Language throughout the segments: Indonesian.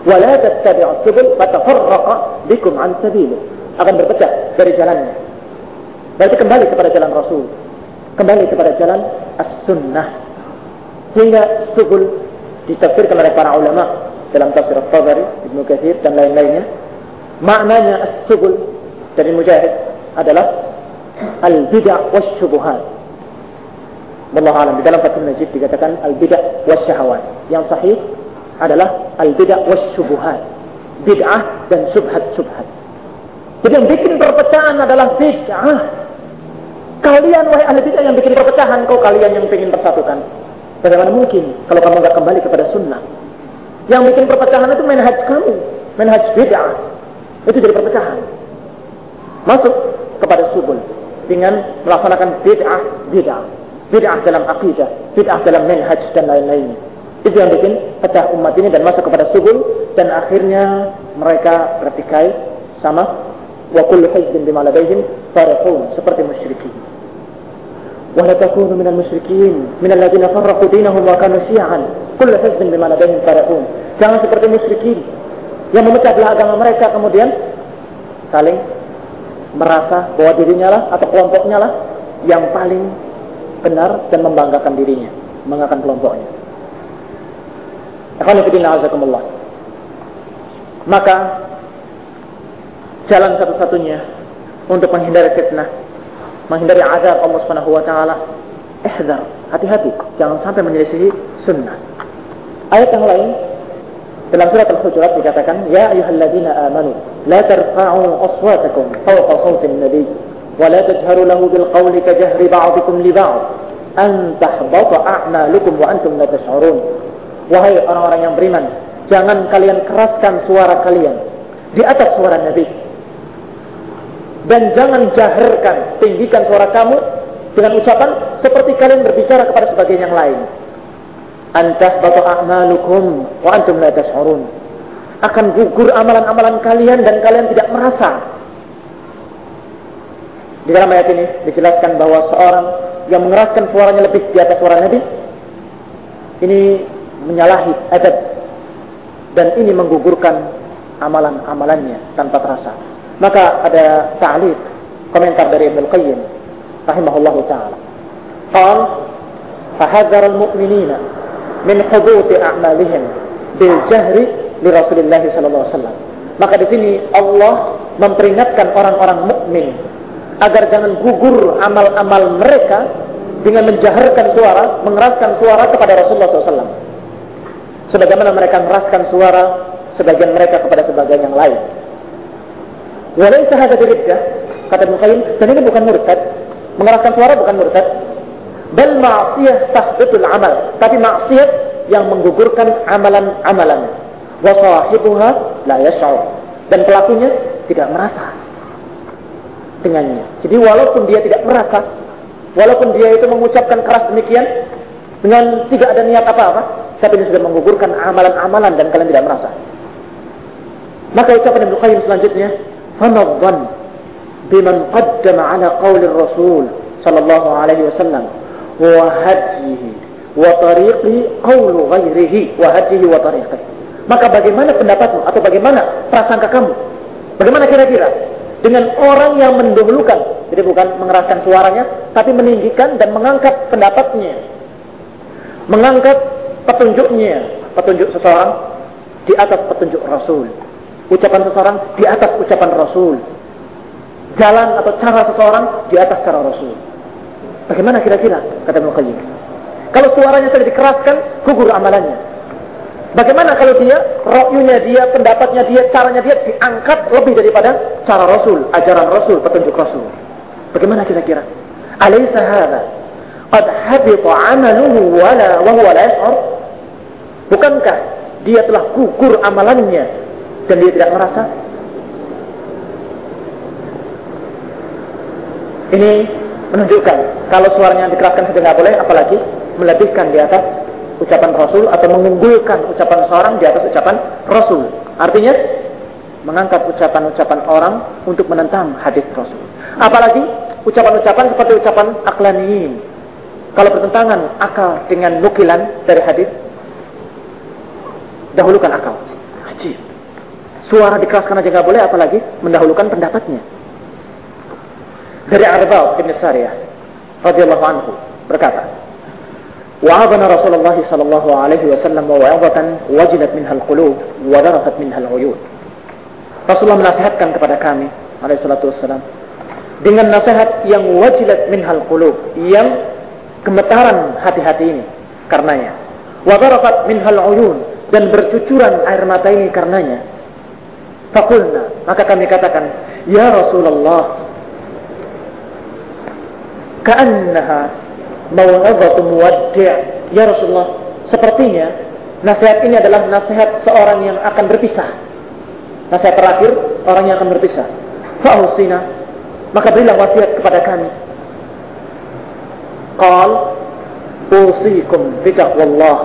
Wa la tattabi'us subul fatafarraqa bikum an sabilihi. Akan berpecah dari jalannya. Berarti kembali kepada jalan Rasul, kembali kepada jalan as-sunnah. Sehingga subul ditafsirkan oleh para ulama dalam tafsir At-Tabari, Ibnu Katsir dan lain-lainnya. Maknanya as-subul dari Mujahid adalah al-bid'ah wasyubuhat. Wallahu a'lam. Di dalam Fathul Majid dikatakan al-bid'ah wasyahawat. Yang sahih adalah al-bid'ah wasyubuhat. Bid'ah dan subhat-subhat. Jadi yang bikin perpecahan adalah bid'ah. Kalian wahai ahli bid'ah yang bikin perpecahan, kalian yang ingin persatukan. Bagaimana mungkin kalau kamu enggak kembali kepada sunnah? Yang bikin perpecahan itu manhaj kamu, manhaj bid'ah. Itu jadi perpecahan. Masuk kepada subul dengan melaksanakan bid'ah dalam akidah, bid'ah dalam manhaj dan lain-lainnya. Itu yang bikin pecah umat ini dan masuk kepada subul, dan akhirnya mereka bertikai sama wa kullu hizbin bima ladaihim farihun, seperti musyrikin. Wa la takunu minal musyrikin minal ladzina farraqu dinahum wa kanu syi'an kullu hizbin bima ladaihim farihun. Jangan seperti musyrikin yang memecah belah agama mereka kemudian saling merasa bahwa dirinya lah atau kelompoknya lah yang paling benar dan membanggakan dirinya, membanggakan kelompoknya. Akhwani fillah azakumullah. Maka jalan satu-satunya untuk menghindari fitnah, menghindari azab Allah Subhanahu wa taala, ihdzar, hati-hati, jangan sampai menyelisihi sunnah. Ayat yang lain dalam surat Al-Hujurat dikatakan, ya ayyuhalladzina amanu la tarfa'u aswatakum fawqa sawtin nabiy wa la tajharu lahu bil qawli kajahri ba'dikum li ba'd an tahbata a'malukum wa antum la tash'urun. Wahai orang-orang yang beriman, jangan kalian keraskan suara kalian di atas suara Nabi, dan jangan jaharkan, tinggikan suara kamu dengan ucapan seperti kalian berbicara kepada sebagian yang lain. Antah batu a'malukum wa antum la tash'urun. Akan gugur amalan-amalan kalian dan kalian tidak merasa. Di dalam ayat ini dijelaskan bahwa seorang yang mengeraskan suaranya lebih di atas suara Nabi, ini menyalahi adab, dan ini menggugurkan amalan-amalannya tanpa terasa. Maka ada ta'liq, komentar dari Ibnu Qayyim rahimahullahu ta'ala. Qal fahadzara al-mu'minina min hubuti a'malihim bil jahri li Rasulillah sallallahu alaihi wasallam. Maka di sini Allah memperingatkan orang-orang mukmin agar jangan gugur amal-amal mereka dengan menjaharkan suara, mengeraskan suara kepada Rasulullah SAW. Sebagaimana mereka mengeraskan suara sebagian mereka kepada sebagian yang lain. Walaysa hadza biriddah, kata Ibnu Qayyim, dan ini bukan murtad. Mengeraskan suara bukan murtad. Bal ma'siyah tahbitul amal, tapi maksiat yang menggugurkan amalan-amalan. Wa sahibuha la yash'ur, dan pelakunya tidak merasa dengannya. Jadi walaupun dia tidak merasa, walaupun dia itu mengucapkan keras demikian dengan tidak ada niat apa-apa, tapi ini sudah menggugurkan amalan-amalan dan kalian tidak merasa. Maka ucapan Ibnu Qayyim selanjutnya, فَنَظَّنْ بِمَنْ قَدَّمَ عَلَى قَوْلِ الرَّسُولِ sallallahu alaihi wasallam wa hadihi wa tariqi qawlu ghairihi wa hadihi wa tariqi. Maka bagaimana pendapatmu atau bagaimana prasangka kamu? Bagaimana kira-kira dengan orang yang mendahulukan, jadi bukan mengeraskan suaranya, tapi meninggikan dan mengangkat pendapatnya, mengangkat petunjuknya, petunjuk seseorang di atas petunjuk Rasul, ucapan seseorang di atas ucapan Rasul, jalan atau cara seseorang di atas cara Rasul. Bagaimana kira-kira, kata Ibnu Qayyim? Kalau suaranya sudah dikeraskan, gugur amalannya. Bagaimana kalau dia, ra'yunya dia, pendapatnya dia, caranya dia diangkat lebih daripada cara Rasul, ajaran Rasul, petunjuk Rasul? Bagaimana kira-kira? Alaysa hadza qad habita 'amaluhu wa huwa la yash'ur? Bukankah dia telah gugur amalannya dan dia tidak merasa? Ini menunjukkan kalau suaranya dikeraskan sudah tidak boleh, apalagi melebihkan di atas ucapan Rasul atau mengunggulkan ucapan seorang di atas ucapan Rasul. Artinya mengangkat ucapan-ucapan orang untuk menentang hadis Rasul. Apalagi ucapan-ucapan seperti ucapan aqlaniyin. Kalau bertentangan akal dengan nukilan dari hadis, dahulukan akal. Ajib. Suara dikeraskan aja nggak boleh, apalagi mendahulukan pendapatnya. Dari Arba'ah bin Sariyah radhiyallahu anhu berkata, wa'adana Rasulullah sallallahu alaihi wasallam wa'adatan wajilat minha al-qulub wa darafat minha al-uyun. Rasulullah menasihatkan kepada kami alaihi salatu wassalam dengan nasihat yang wajilat minha al-qulub, yang gemetaran hati-hati ini karenanya. Wa darafat minha al-uyun, dan bercucuran air mata ini karenanya. Faqulna, maka kami katakan, ya Rasulullah, ka'annaha maw'adhatu muwaddi'. Ya Rasulullah, sepertinya nasihat ini adalah nasihat seorang yang akan berpisah. Nasihat terakhir orang yang akan berpisah. Fa'usina, maka berilah wasiat kepada kami. Qal, usikum bitaqwallah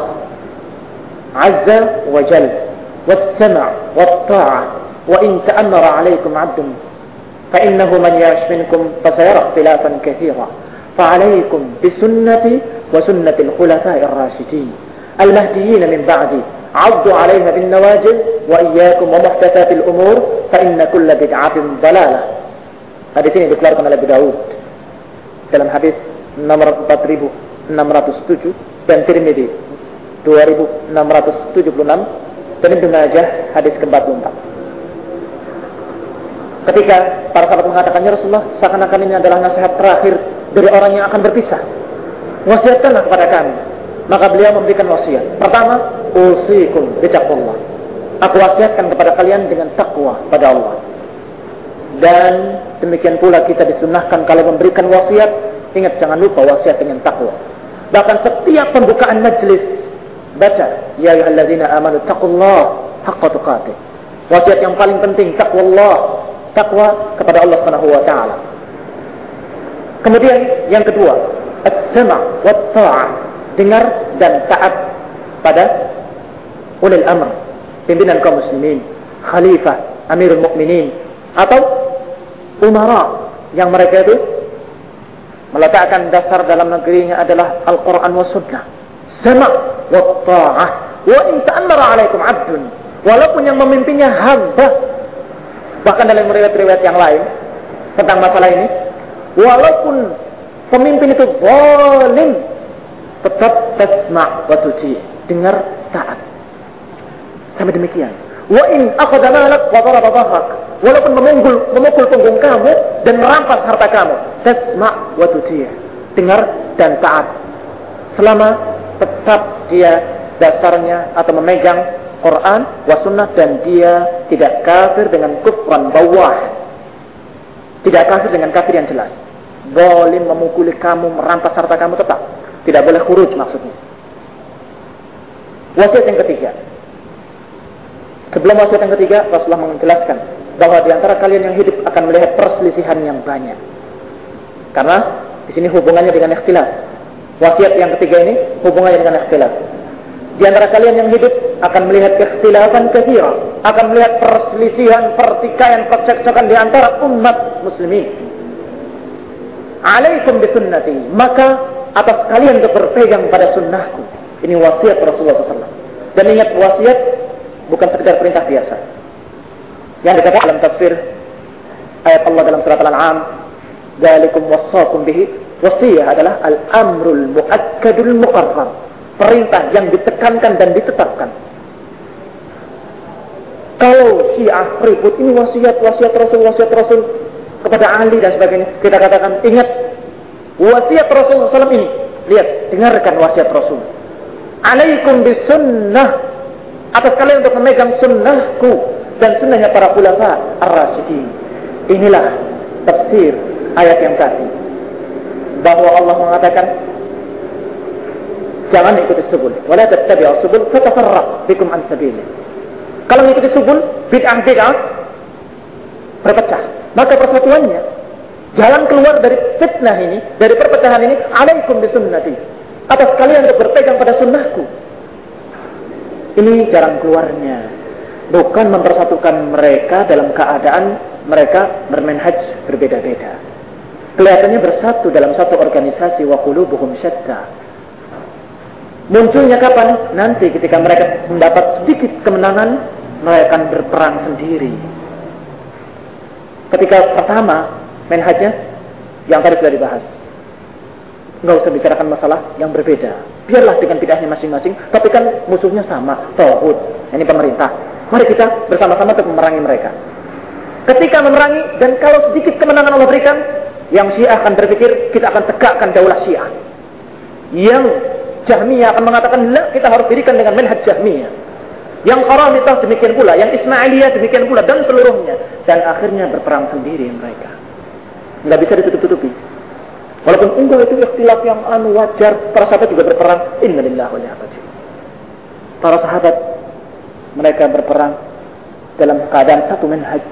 azza wa jalla was-sam' wat-ta'ah wa in ta'ammara 'alaykum 'abdun fa innahu man ya'ish minkum fasayara ikhtilafan katsira. فعليكم بسنتي وسنة الخلفاء الراشدين المهديين من بعدي عضوا عليها بالنواجذ وإياكم ومحدثات الأمور فإن كل بدعة ضلالة. Hadis ini dikeluarkan oleh Abu Daud dalam hadis nomor 4607 dan Tirmidzi 2676 dan Ibnu Majah hadis ke-44. Ketika para sahabat mengatakan, ya Rasulullah, seakan-akan ini adalah nasihat terakhir dari orang yang akan berpisah, wasiatkanlah kepada kami. Maka beliau memberikan wasiat. Pertama, usikum bitaqwallah. Aku wasiatkan kepada kalian dengan takwa pada Allah. Dan demikian pula kita disunahkan kalau memberikan wasiat, ingat jangan lupa wasiat dengan takwa. Bahkan setiap pembukaan majlis baca, ya ayyuhalladzina amanu taqullaha haqqa tuqatih. Wasiat yang paling penting taqwallah, takwa kepada Allah Subhanahu wa taala. Kemudian yang kedua, as-sam' wa ta'ah, dengar dan taat pada ulil amr, pimpinan kaum muslimin, khalifah, amirul mukminin, atau umara yang mereka itu meletakkan dasar dalam negerinya adalah Al-Quran wa sunnah. Sama' wa ta'ah wa in ta'ammara 'alaikum 'abdun, walaupun yang memimpinnya hamba. Bahkan dalam riwayat-riwayat yang lain tentang masalah ini, walaupun pemimpin itu zalim, tetap tasma' wa tuti', dengar, taat. Sampai demikian. Wa in akhadha malak wa daraba dhahrak, walaupun memukul punggung kamu dan merampas harta kamu, tasma' wa tuti', dengar dan taat. Selama tetap dia dasarnya atau memegang Quran wa sunnah dan dia tidak kafir dengan kufran bawah, tidak kafir dengan kafir yang jelas. Zalim, memukuli kamu, merampas harta kamu, tetap tidak boleh khuruj maksudnya. Wasiat yang ketiga. Sebelum wasiat yang ketiga, Rasulullah menjelaskan bahwa di antara kalian yang hidup akan melihat perselisihan yang banyak. Karena di sini hubungannya dengan ikhtilaf. Wasiat yang ketiga ini hubungannya dengan ikhtilaf. Di antara kalian yang hidup akan melihat ikhtilafan katsira, akan melihat perselisihan, pertikaian, percekcokan di antara umat muslimin. Alaikum bisunnati, maka atas kalian untuk berpegang pada sunnahku. Ini wasiat Rasulullah SAW. Dan ingat, wasiat bukan sekedar perintah biasa. Yang dikatakan dalam tafsir ayat Allah dalam surat Al-An'am, dzalikum wassakum bihi, wasiyah adalah al-amrul muakkadul muqarrar, perintah yang ditekankan dan ditetapkan. Kalau Syiah ribut, ini wasiat Rasul kepada Ali dan sebagainya, kita katakan, ingat wasiat Rasulullah SAW ini. Lihat, dengarkan wasiat Rasul. Alaikum bisunnah, atas kalian untuk memegang sunnahku dan sunnahnya para khulafa ar-rasyidin. Inilah tafsir ayat yang tadi, bahwa Allah mengatakan, jangan ikuti subul, wala tattabi'us subul fatafarraq bikum an sabilih. Kalau mengikuti subul, bid'ah berpecah. Maka persatuannya, jalan keluar dari fitnah ini, dari perpecahan ini, alaikum bisunnati, atas kalian untuk berpegang pada sunnahku. Ini jalan keluarnya, bukan mempersatukan mereka dalam keadaan mereka bermanhaj berbeda-beda. Kelihatannya bersatu dalam satu organisasi, wa qulubuhum syatta. Munculnya kapan? Nanti ketika mereka mendapat sedikit kemenangan, mereka akan berperang sendiri. Ketika pertama manhajnya yang tadi sudah dibahas, nggak usah bicarakan masalah yang berbeda. Biarlah dengan bid'ahnya masing-masing, tapi kan musuhnya sama, tauhid, ini pemerintah. Mari kita bersama-sama untuk memerangi mereka. Ketika memerangi, dan kalau sedikit kemenangan Allah berikan, yang Syiah akan berpikir kita akan tegakkan daulah Syiah. Yang Jahmiyah akan mengatakan, la, kita harus dirikan dengan manhaj Jahmiyah. Yang Qaramitah demikian pula, yang Ismailiyah demikian pula, dan seluruhnya. Dan akhirnya berperang sendiri mereka. Nggak bisa ditutup-tutupi. Walaupun enggak itu ikhtilaf yang wajar, para sahabat juga berperang. Innalillahi wa inna ilaihi raji'un. Para sahabat mereka berperang dalam keadaan satu manhaj.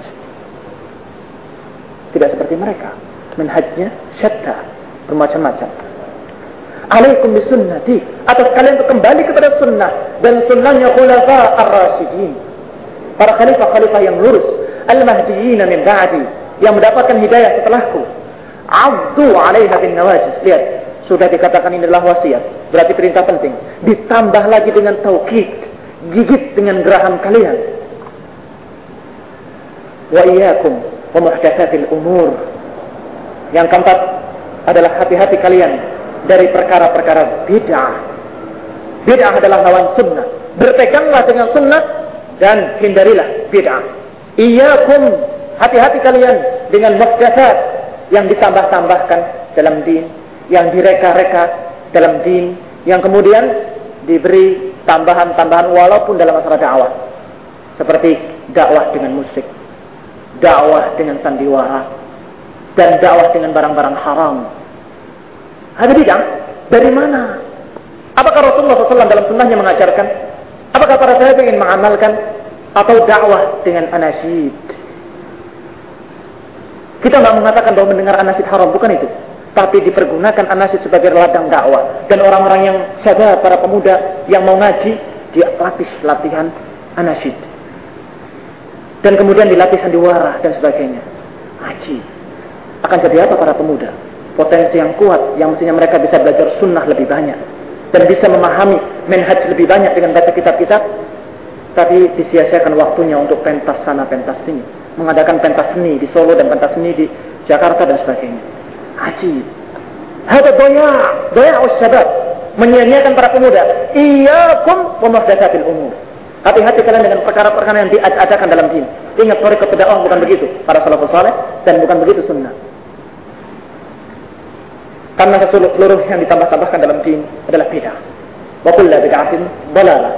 Tidak seperti mereka. Manhajnya syatta, bermacam-macam. Alaikum bisunnati, atas kalian untuk kembali kepada sunnah dan sunnahnya khulafa ar-rasyidin, para khalifah-khalifah yang lurus, al-mahdiyyin min ba'di, yang mendapatkan hidayah setelahku. Abdu 'alaiha bin nawajis. Lihat, sudah dikatakan ini adalah wasiat, berarti perintah penting. Ditambah lagi dengan taukid, gigit dengan geraham kalian. Wa iyyakum wa muhdatsatil umur. Yang keempat adalah hati-hati kalian dari perkara-perkara bid'ah. Bid'ah adalah lawan sunnah. Berpeganglah dengan sunnah dan hindarilah bid'ah. Iyyakum, hati-hati kalian dengan muhdatsat, yang ditambah-tambahkan dalam din, yang direka-reka dalam din, yang kemudian diberi tambahan-tambahan walaupun dalam masalah dakwah. Seperti dakwah dengan musik, dakwah dengan sandiwara, dan dakwah dengan barang-barang haram. Ada bid'ah. Dari mana? Apakah Rasulullah SAW dalam sunnahnya mengajarkan? Apakah para sahabat ingin mengamalkan? Atau dakwah dengan anasyid? Kita tidak mengatakan bahwa mendengar anasyid haram, bukan itu. Tapi dipergunakan anasyid sebagai ladang dakwah. Dan orang-orang yang sadar, para pemuda yang mau ngaji, dilatih latihan anasyid. Dan kemudian dilatih sandiwara dan sebagainya. Ngaji. Akan jadi apa para pemuda? Potensi yang kuat, yang mestinya mereka bisa belajar sunnah lebih banyak. Dan bisa memahami manhaj lebih banyak dengan baca kitab-kitab. Tapi disia-siakan waktunya untuk pentas sana, pentas sini. Mengadakan pentas seni di Solo dan pentas seni di Jakarta dan sebagainya. Ajib. Hada doya'us syabab. Menyia-nyiakan para pemuda. Iyyakum wa muhdatsatil umur. Hati-hati kalian dengan perkara-perkara yang diadakan dalam din. Ingat, thariqat dakwah bukan begitu para salafus saleh, dan bukan begitu sunnah. Karena seluruh yang ditambah-tambahkan dalam din adalah bid'ah. Wa kullu bid'atin dhalalah.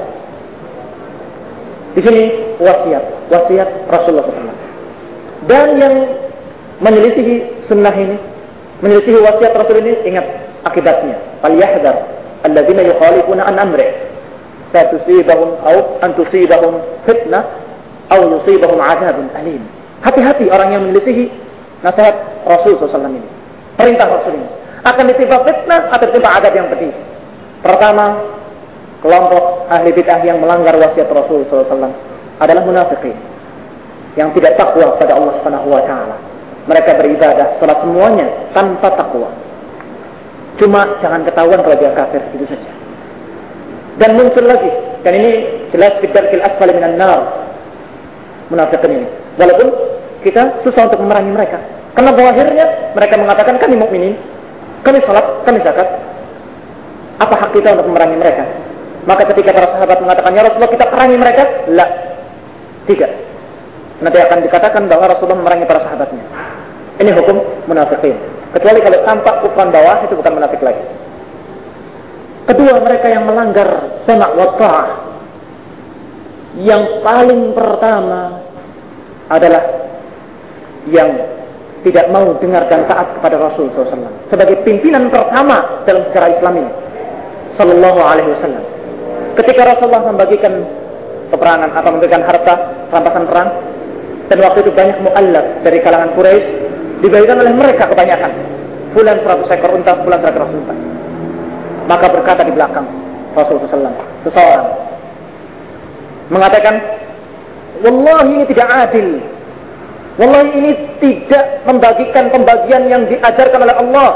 Di sini wasiat Rasulullah SAW. Dan yang menyelisihi sunnah ini, menyelisihi wasiat Rasul ini, ingat akibatnya. Falyahdhar alladzina yukhalifuna an amri, satusibahum aw an tusibahum fitnah aw yusibahum 'adzabun alim. Hati-hati orang yang menyelisihi nasihat Rasul SAW ini, perintah Rasul ini. Akan ditimpa fitnah atau ditimpa adab yang pedih. Pertama, kelompok ahli bid'ah yang melanggar wasiat Rasul SAW adalah munafiqin yang tidak takwa pada Allah Subhanahu wa taala. Mereka beribadah, salat semuanya tanpa takwa. Cuma jangan ketahuan kalau dia kafir, itu saja. Dan muncul lagi, dan ini jelas fidarkil asfali minan nar, munafiqin ini. Walaupun kita susah untuk memerangi mereka. Karena bahwa akhirnya mereka mengatakan kami mukminin, kami salat, kami zakat. Apa hak kita untuk memerangi mereka? Maka ketika para sahabat mengatakan, ya Rasulullah kita perangi mereka, la, tidak. Nanti akan dikatakan bahwa Rasulullah memerangi para sahabatnya. Ini hukum munafiqin. Kecuali kalau tampak kufran bawah, itu bukan munafik lagi. Kedua, mereka yang melanggar sama' wa ta'ah. Yang paling pertama adalah yang tidak mau dengar dan taat kepada Rasul SAW sebagai pimpinan pertama dalam sejarah Islam ini, Sallallahu Alaihi Wasallam. Ketika Rasulullah membagikan peperangan atau memberikan harta rampasan perang, dan waktu itu banyak mu'allaf dari kalangan Quraisy, dibagikan oleh mereka kebanyakan. Fulan 100 ekor unta, fulan 100 unta. Maka berkata di belakang Rasulullah SAW, seseorang mengatakan, wallahi ini tidak adil. Wallahi ini tidak membagikan pembagian yang diajarkan oleh Allah.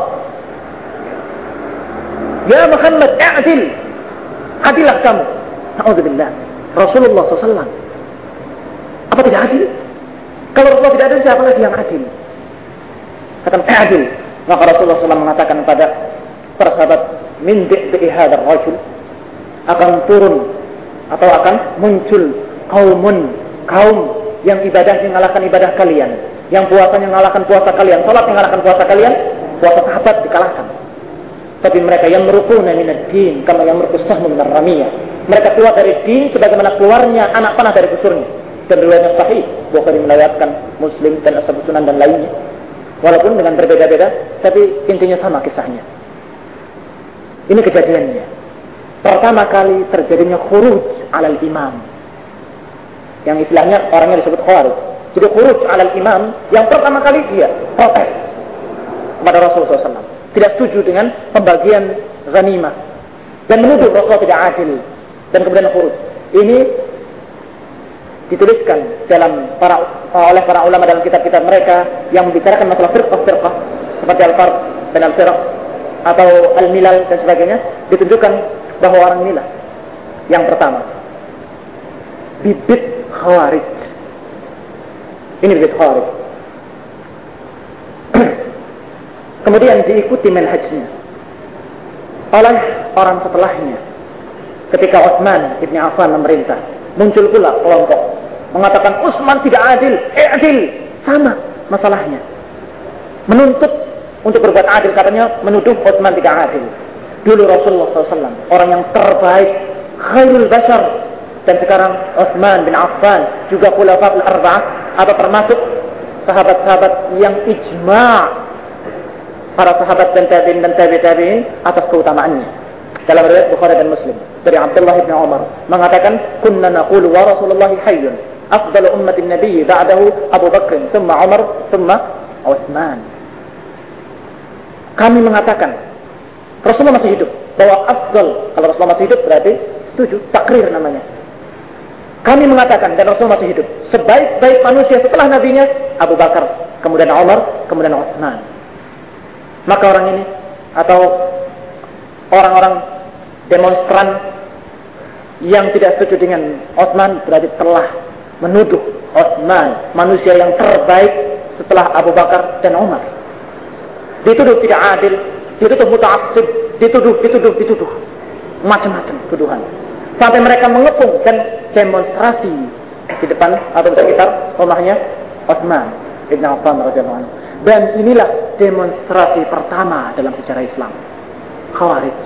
Ya Muhammad, adil. Adillah kamu. Na'udzubillah. Rasulullah SAW Apa tidak adil? Kalau Rasulullah tidak adil, siapa lagi yang adil? Kata adil. Maka Rasulullah SAW mengatakan kepada para sahabat, min bi'i hadzal rajul, akan turun atau akan muncul kaum yang ibadahnya mengalahkan ibadah kalian, yang puasanya mengalahkan puasa kalian, salat mengalahkan puasa kalian, puasa sahabat dikalahkan. Tapi mereka yang merukuna minad din kama yamruqus sahmu minar ramiyah. Mereka keluar dari din sebagaimana keluarnya anak panah dari busurnya. Dan riwayatnya sahih, Bukhari meriwayatkan, Muslim dan Ashab Sunan dan lainnya. Walaupun dengan berbeda-beda, tapi intinya sama kisahnya. Ini kejadiannya. Pertama kali terjadinya khuruj alal imam. Yang istilahnya orangnya disebut khawarij. Jadi khuruj alal imam, yang pertama kali dia protes kepada Rasulullah SAW. Tidak setuju dengan pembagian ghanimah. Dan menuduh Rasulullah tidak adil. Dan kemudian khuruj. Ini dituliskan oleh para ulama dalam kitab-kitab mereka yang membicarakan masalah firqah-firqah seperti Al-Farq dan Al-Firq atau Al-Milal dan sebagainya, ditunjukkan bahwa orang inilah yang pertama bibit khawarij. Ini bibit khawarij. Kemudian diikuti manhajnya oleh orang setelahnya. Ketika Utsman bin Affan memerintah, muncul pula kelompok mengatakan Utsman tidak adil, adil. Sama masalahnya. Menuntut untuk berbuat adil, katanya menuduh Utsman tidak adil. Dulu Rasulullah SAW, orang yang terbaik, khairul bashar. Dan sekarang Utsman bin Affan, juga khulafaul arba'ah, atau termasuk sahabat-sahabat yang ijma' para sahabat dan tabi'in dan tabi'in atas keutamaannya. Dalam riwayat Bukhari dan Muslim dari Abdullah bin Umar mengatakan, kunna naqulu wa Rasulullah hayyun, afdalu ummatin nabiy ba'dahu Abu Bakr, thumma Umar, thumma Utsman. Kami mengatakan Rasulullah masih hidup, bahwa afdal, kalau Rasulullah masih hidup berarti setuju, takrir namanya. Kami mengatakan, dan Rasulullah masih hidup, sebaik-baik manusia setelah nabinya Abu Bakar, kemudian Umar, kemudian Utsman. Maka orang ini atau orang-orang demonstran yang tidak setuju dengan Utsman berarti telah menuduh Utsman manusia yang terbaik setelah Abu Bakar dan Umar. Dituduh tidak adil, dituduh muta'assib, dituduh macam-macam tuduhan. Sampai mereka mengepung dan demonstrasi di depan atau di sekitar rumahnya Utsman bin Affan radhiyallahu anhu. Dan inilah demonstrasi pertama dalam sejarah Islam, Khawarij.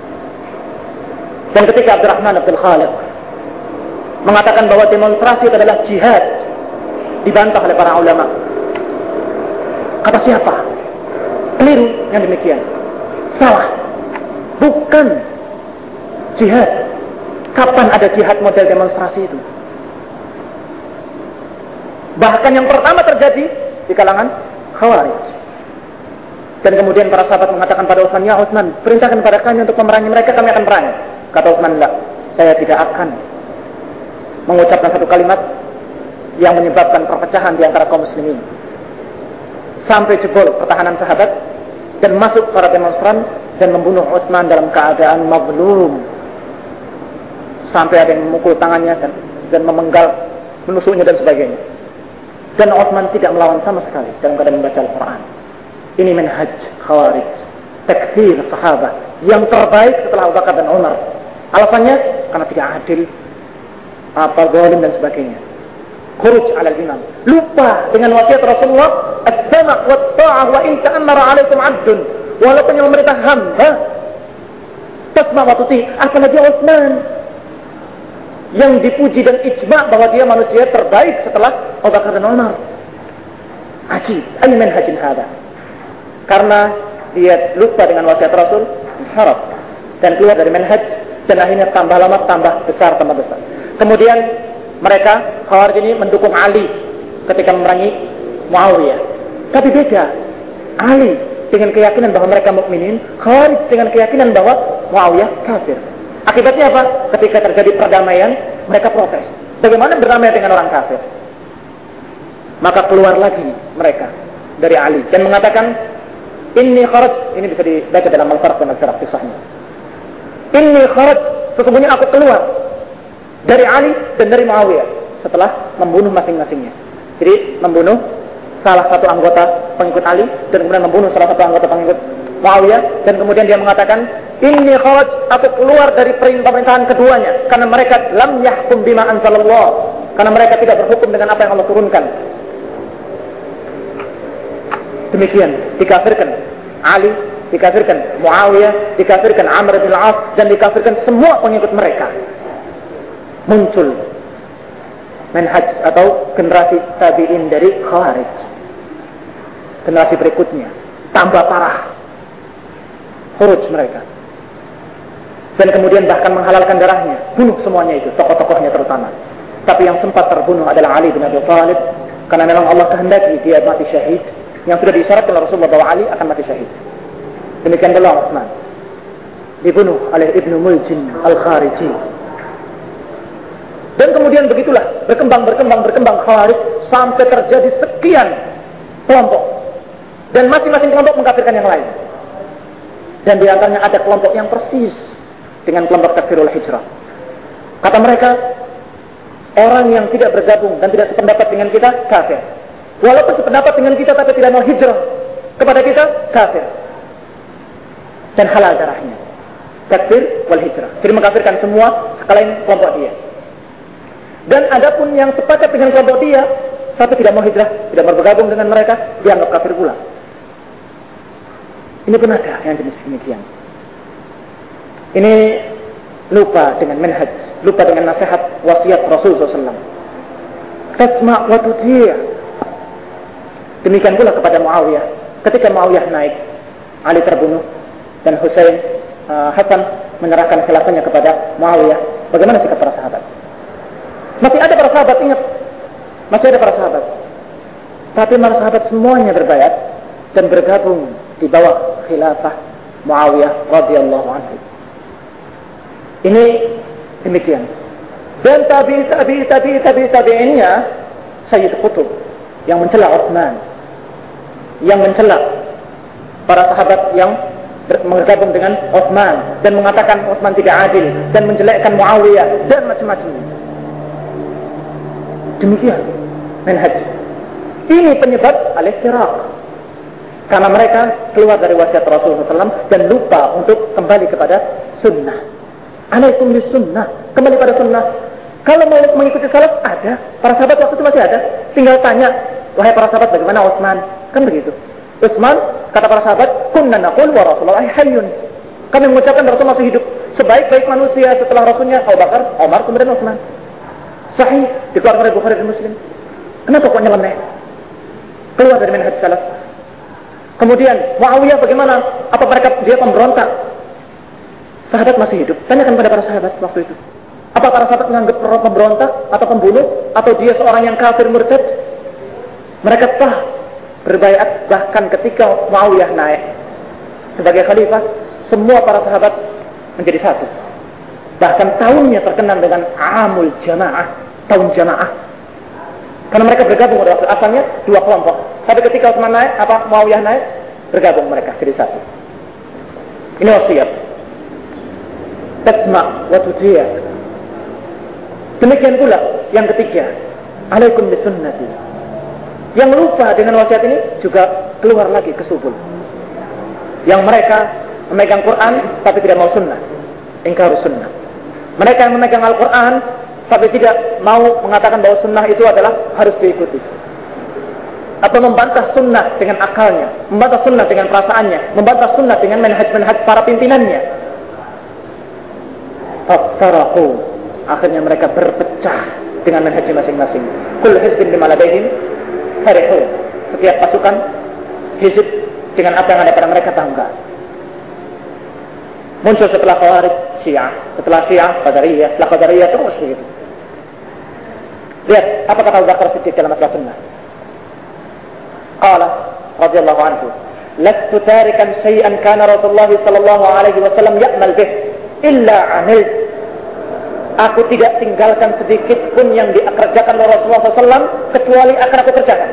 Dan ketika Abdurrahman Abdul Khaliq mengatakan bahwa demonstrasi itu adalah jihad, dibantah oleh para ulama. Kata siapa? Keliru yang demikian. Salah. Bukan jihad. Kapan ada jihad model demonstrasi itu? Bahkan yang pertama terjadi di kalangan Khawarij. Dan kemudian para sahabat mengatakan pada Utsman, ya Utsman, perintahkan kepada kami untuk memerangi mereka, kami akan perangi. Kata Utsman, enggak, saya tidak akan mengucapkan satu kalimat yang menyebabkan perpecahan di antara kaum muslimin. Sampai jebol pertahanan sahabat dan masuk para demonstran dan membunuh Utsman dalam keadaan mazlum. Sampai ada yang memukul tangannya dan memenggal, menusuknya dan sebagainya. Dan Utsman tidak melawan sama sekali dalam keadaan membaca Al-Quran. Ini manhaj Khawarij, takfir sahabat yang terbaik setelah Abu Bakar dan Umar. Alasannya karena tidak adil, zalim dan sebagainya. Khuruj 'alal imam. Lupa dengan wasiat Rasulullah, as-sama' wa ta'ah wa in ta'ammara 'alaikum 'abdun. Walaupun yang memerintah hamba, tasma' wa tuti'. Apalagi Utsman yang dipuji dan ijma' bahwa dia manusia terbaik setelah Abu Bakar dan Umar. Ajib, ay manhajin hada. Karena dia lupa dengan wasiat Rasul, harap dan keluar dari manhaj, dan akhirnya tambah lama tambah besar. Kemudian mereka Khawarij ini mendukung Ali ketika memerangi Muawiyah. Tapi beda. Ali dengan keyakinan bahwa mereka mukminin, Khawarij dengan keyakinan bahwa Muawiyah kafir. Akibatnya apa? Ketika terjadi perdamaian, mereka protes. Bagaimana berdamai dengan orang kafir? Maka keluar lagi mereka dari Ali dan mengatakan, inni kharaj. Ini bisa dibaca dalam Al-Farq dan Al-Firq kisahnya. Inni kharaj, sesungguhnya aku keluar dari Ali dan dari Muawiyah. setelah membunuh masing-masingnya. Jadi membunuh salah satu anggota pengikut Ali dan kemudian membunuh salah satu anggota pengikut Muawiyah, dan kemudian dia mengatakan, "Inni kharaj, aku keluar dari pemerintahan keduanya karena mereka lam yahkum bima anzalallah, karena mereka tidak berhukum dengan apa yang Allah turunkan." Demikian dikafirkan Ali, dikafirkan Muawiyah, dikafirkan Amr bin Al-As, dan dikafirkan semua pengikut mereka. Muncul manhaj atau generasi tabi'in dari Khawarij. Generasi berikutnya tambah parah khuruj mereka, dan kemudian bahkan menghalalkan darahnya, bunuh semuanya itu, tokoh-tokohnya terutama. Tapi yang sempat terbunuh adalah Ali bin Abi Thalib, karena memang Allah kehendaki dia mati syahid, yang sudah disyaratkan oleh Rasulullah bahwa Ali akan mati syahid. Demikian pula Utsman dibunuh oleh Ibnu Muljim Al-Khariji. Dan kemudian begitulah berkembang Khawarij sampai terjadi sekian kelompok, dan masing-masing kelompok mengkafirkan yang lain. Dan di antaranya ada kelompok yang persis dengan kelompok takfirul hijrah. Kata mereka, orang yang tidak bergabung dan tidak sependapat dengan kita kafir. Walaupun sependapat dengan kita tapi tidak mau hijrah kepada kita, kafir. Dan halal darahnya. Takfir wal hijrah. Jadi mengkafirkan semua sekalian kelompok dia. Dan adapun yang sepakat dengan kelompok dia tapi tidak mau hijrah, tidak mau bergabung dengan mereka, dianggap kafir pula. Ini pun ada yang jenis demikian. Ini lupa dengan manhaj, lupa dengan nasihat wasiat Rasulullah SAW. Tasma' wa tuti'. Demikian pula kepada Muawiyah. Ketika Muawiyah naik, Ali terbunuh, dan Hasan menyerahkan khilafahnya kepada Muawiyah. Bagaimana sikap para sahabat? Masih ada para sahabat, ingat, masih ada para sahabat. Tapi para sahabat semuanya berbayat dan bergabung di bawah khilafah Muawiyah radhiyallahu anhu. Ini demikian. Dan tabi'innya Sayyid Qutb yang mencela Utsman, yang mencela para sahabat yang bergabung dengan Utsman dan mengatakan Utsman tidak adil dan menjelekkan Muawiyah dan macam-macam. Demikian manhaj. Ini penyebab al-iftiraq. Karena mereka keluar dari wasiat Rasulullah SAW dan lupa untuk kembali kepada sunnah. Alaikum bis sunnah, kembali pada sunnah. Kalau mau mengikuti salaf, ada. Para sahabat waktu itu masih ada. Tinggal tanya, wahai para sahabat, bagaimana Utsman? Kan begitu. Utsman, kata para sahabat, kunna naqul wa Rasulullah hayyun. Kami mengucapkan Rasul masih hidup. Sebaik-baik manusia setelah Rasulnya Abu Bakar, Umar, kemudian Utsman. Sahih, dikeluarkan oleh Bukhari dan Muslim. Kenapa kok nyeleneh? Keluar dari manhaj salaf. Kemudian Muawiyah bagaimana? Apa dia pemberontak? Sahabat masih hidup. Tanyakan pada para sahabat waktu itu. Apa para sahabat menganggap pemberontak atau pembunuh atau dia seorang yang kafir murtad? Mereka telah berbaiat, bahkan ketika Muawiyah naik sebagai khalifah, semua para sahabat menjadi satu. Bahkan tahunnya terkenal dengan Amul Jamaah, tahun jamaah. Karena mereka bergabung pada waktu asalnya dua kelompok. Tapi ketika Utsman naik, Muawiyah naik, bergabung mereka jadi satu. Ini wasiat. Tasma' wa tuti'. Demikian pula yang ketiga, alaikum bisunnati. Yang lupa dengan wasiat ini juga keluar lagi ke subul. Yang mereka memegang Quran tapi tidak mau sunnah, ingkar sunnah. Mereka yang memegang Al-Quran tapi tidak mau mengatakan bahwa sunnah itu adalah harus diikuti, atau membantah sunnah dengan akalnya, membantah sunnah dengan perasaannya, membantah sunnah dengan manhaj-manhaj para pimpinannya. Fattaraku, akhirnya mereka berpecah dengan manhaj masing-masing. Kullu hizbin bima ladaihim farihun. Setiap pasukan hizb dengan apa yang ada pada mereka bangga. Muncul setelah Khawarij Syiah, setelah Syiah Qadariyah, setelah Qadariyah terus begitu. Lihat apa kata Abu Bakar Siddiq dalam masalah sunnah. Qala radhiyallahu anhu, "Lastu tarikan syai'an kana Rasulullah sallallahu alaihi wasallam ya'mal bih illa 'amil." Aku tidak tinggalkan sedikit pun yang dikerjakan oleh Rasulullah SAW kecuali akan aku kerjakan.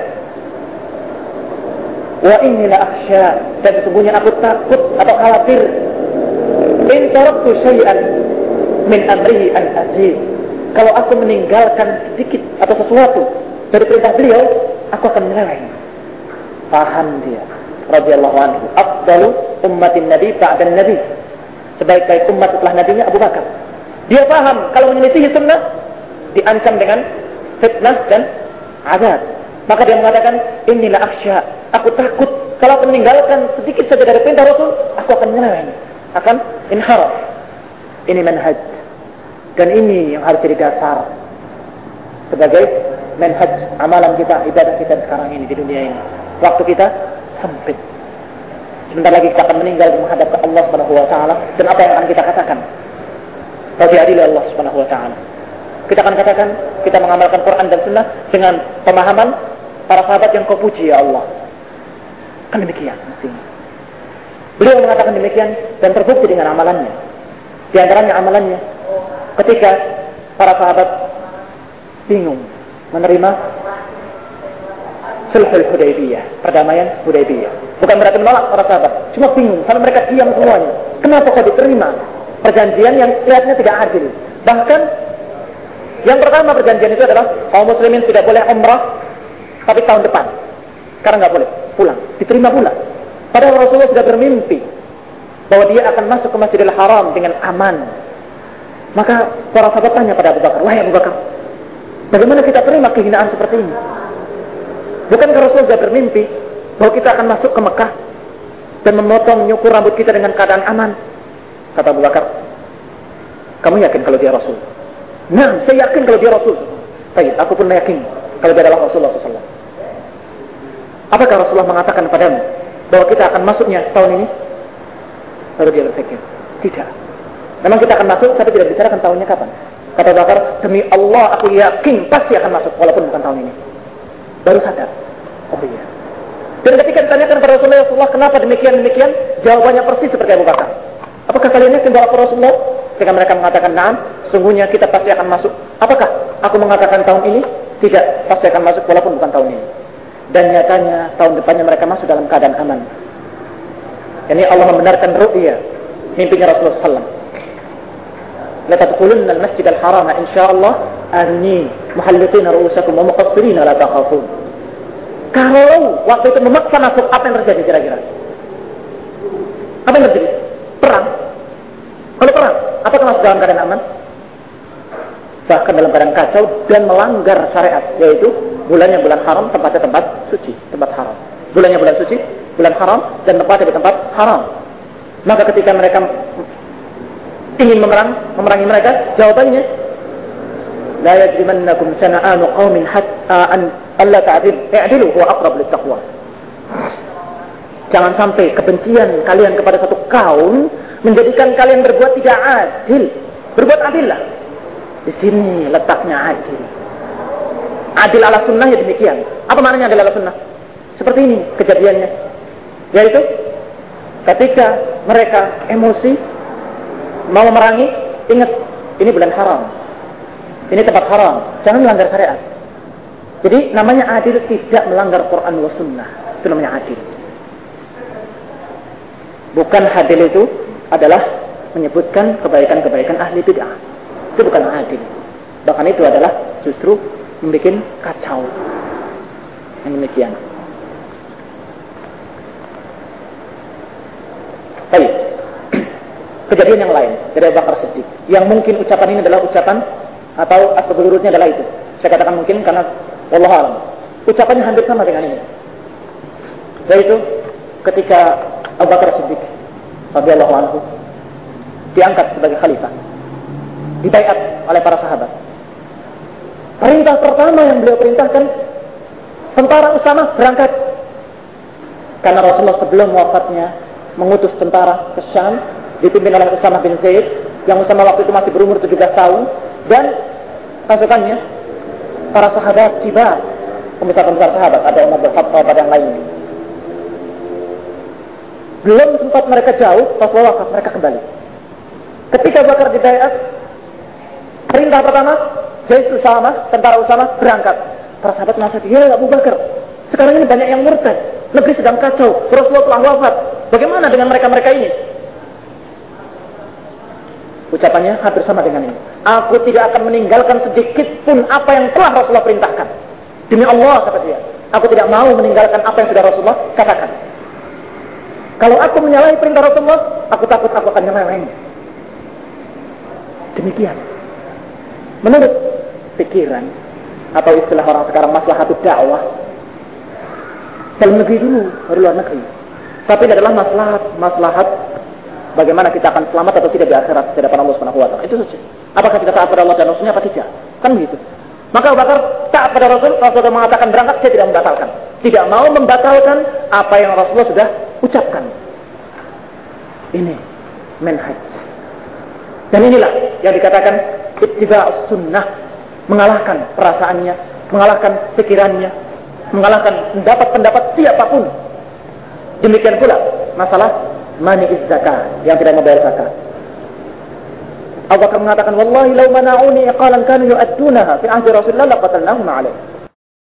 Wa inni la akhsha, dan sesungguhnya aku takut atau khawatir, in taraktu syai'an min amrihi an azid, kalau aku meninggalkan sedikit atau sesuatu dari perintah beliau, aku akan menyeleweng. Paham dia, radhiyallahu anhu. Afdalu ummatin Nabi ba'dan Nabi. Sebaik-baik umat setelah nabinya Abu Bakar. Dia paham kalau menyelisihi sunnah diancam dengan fitnah dan azab. Maka dia mengatakan, inilah akhsya, aku takut kalau aku meninggalkan sedikit saja dari perintah Rasul, aku akan menyeleweng, akan inharaf. Ini manhaj, dan ini yang harus jadi dasar sebagai manhaj amalan kita, ibadah kita sekarang ini di dunia ini. Waktu kita sempit. Sebentar lagi kita akan meninggal menghadap ke Allah Subhanahu wa taala, dan apa yang akan kita katakan? Bagi adil Allah Subhanahu wa taala. Kita akan katakan kita mengamalkan Quran dan Sunnah dengan pemahaman para sahabat yang kau puji ya Allah. Kan demikian mestinya. Beliau mengatakan demikian dan terbukti dengan amalannya. Di antaranya amalannya ketika para sahabat bingung menerima Sulhul Hudaybiyah, perdamaian Hudaybiyah. Bukan berarti menolak para sahabat, cuma bingung, sampai mereka diam semuanya. Kenapa kok diterima perjanjian yang kelihatannya tidak adil? Bahkan yang pertama perjanjian itu adalah kaum muslimin tidak boleh umrah tapi tahun depan, karena nggak boleh pulang, diterima pula. Padahal Rasulullah sudah bermimpi bahwa dia akan masuk ke Masjidil Haram dengan aman. Maka seorang sahabat tanya pada Abu Bakar, wahai Abu Bakar, bagaimana kita terima kehinaan seperti ini? Bukankah Rasul sudah bermimpi bahwa kita akan masuk ke Mekah dan memotong nyukur rambut kita dengan keadaan aman? Kata Abu Bakar, kamu yakin kalau dia Rasul? Nah, saya yakin kalau dia Rasul. Baik, aku pun yakin kalau dia adalah Rasulullah SAW. Apakah Rasulullah mengatakan padamu bahwa kita akan masuknya tahun ini? Lalu dia berpikir, tidak. Memang kita akan masuk, tapi tidak bicarakan tahunnya kapan. Kata Abu Bakar, demi Allah aku yakin pasti akan masuk, walaupun bukan tahun ini. Baru sadar, oh iya. Dan ketika ditanyakan kepada Rasulullah, kenapa demikian, jawabannya persis seperti Abu Bakar. Apakah kalian yakin bahwa Rasulullah? Ketika mereka mengatakan, na'am, sungguhnya kita pasti akan masuk. Apakah aku mengatakan tahun ini? Tidak, pasti akan masuk walaupun bukan tahun ini. Dan nyatanya tahun depannya mereka masuk dalam keadaan aman. Ini Allah membenarkan ru'ya mimpinya Rasulullah SAW. La tadkhulunna al-masjid al-haram insyaallah anni muhalliqina ru'usakum wa muqassirina la takhafun. Kalau waktu itu memaksa masuk, apa yang terjadi kira-kira? Apa yang terjadi? Perang. Kalau perang, apakah masuk dalam keadaan aman? Bahkan dalam keadaan kacau dan melanggar syariat, yaitu bulannya bulan haram, tempatnya tempat suci, tempat haram. Bulannya bulan suci, bulan haram, dan tempatnya di tempat haram. Maka ketika mereka ingin memerangi mereka, jawabannya, la yajrimannakum sana'anu qaumin hatta an alla ta'dilu huwa aqrab lit-taqwa. Jangan sampai kebencian kalian kepada satu kaum menjadikan kalian berbuat tidak adil. Berbuat adil lah. Di sini letaknya adil. Adil ala sunnah ya demikian. Apa maknanya adil ala sunnah? Seperti ini kejadiannya. Yaitu ketika mereka emosi mau memerangi, ingat ini bulan haram. Ini tempat haram. Jangan melanggar syariat. Jadi namanya adil tidak melanggar Quran wa sunnah. Itu namanya adil. Bukan adil itu adalah menyebutkan kebaikan-kebaikan ahli bid'ah. Itu bukan adil. Bahkan itu adalah justru membuat kacau. Yang demikian. Baik. Kejadian yang lain dari Abu Bakar Siddiq, yang mungkin ucapan ini adalah ucapan atau asbabulurutnya adalah itu. Saya katakan mungkin karena wallahu a'lam. Ucapannya hampir sama dengan ini. Yaitu ketika Abu Bakar Siddiq radhiyallahu anhu diangkat sebagai khalifah, dibaiat oleh para sahabat. Perintah pertama yang beliau perintahkan, tentara Usamah berangkat. Karena Rasulullah sebelum wafatnya mengutus tentara ke Syam, dipimpin oleh Usamah bin Zaid, yang Usamah waktu itu masih berumur 17 tahun, dan pasukannya para sahabat kibar, pembesar-pembesar sahabat, ada Umar bin Khattab, ada yang lainnya. Belum sempat mereka jauh, Rasulullah wafat, mereka kembali. Ketika Bakar dibaiat, perintah pertama, Zaid Usamah, tentara Usamah berangkat. Para sahabat nasihat, ya Abu Bakar, sekarang ini banyak yang murtad, negeri sedang kacau, Rasulullah telah wafat. Bagaimana dengan mereka-mereka ini? Ucapannya hampir sama dengan ini. Aku tidak akan meninggalkan sedikit pun apa yang telah Rasulullah perintahkan. Demi Allah, kata dia, aku tidak mau meninggalkan apa yang sudah Rasulullah katakan. Kalau aku menyalahi perintah Rasulullah, aku takut aku akan nyeleweng. Demikian. Menurut pikiran atau istilah orang sekarang maslahatud dakwah, dalam negeri dulu, baru luar negeri. Tapi ini adalah maslahat bagaimana kita akan selamat atau tidak di akhirat di hadapan Allah Subhanahu wa taala. Itu saja. Apakah kita taat pada Allah dan Rasulnya apa tidak? Kan begitu. Maka Abu Bakar taat pada Rasul sudah mengatakan berangkat, saya tidak membatalkan. Tidak mau membatalkan apa yang Rasulullah sudah ucapkan. Ini manhaj. Dan inilah yang dikatakan ittiba'us sunnah, mengalahkan perasaannya, mengalahkan pikirannya, mengalahkan pendapat siapapun. Demikian pula masalah mani'iz zakat, yang tidak membayar zakat. Abu Bakar mengatakan, wallahi law mana'uni iqalan kanu yu'addunaha fi ahdi Rasulillah laqatalnahum 'alaih.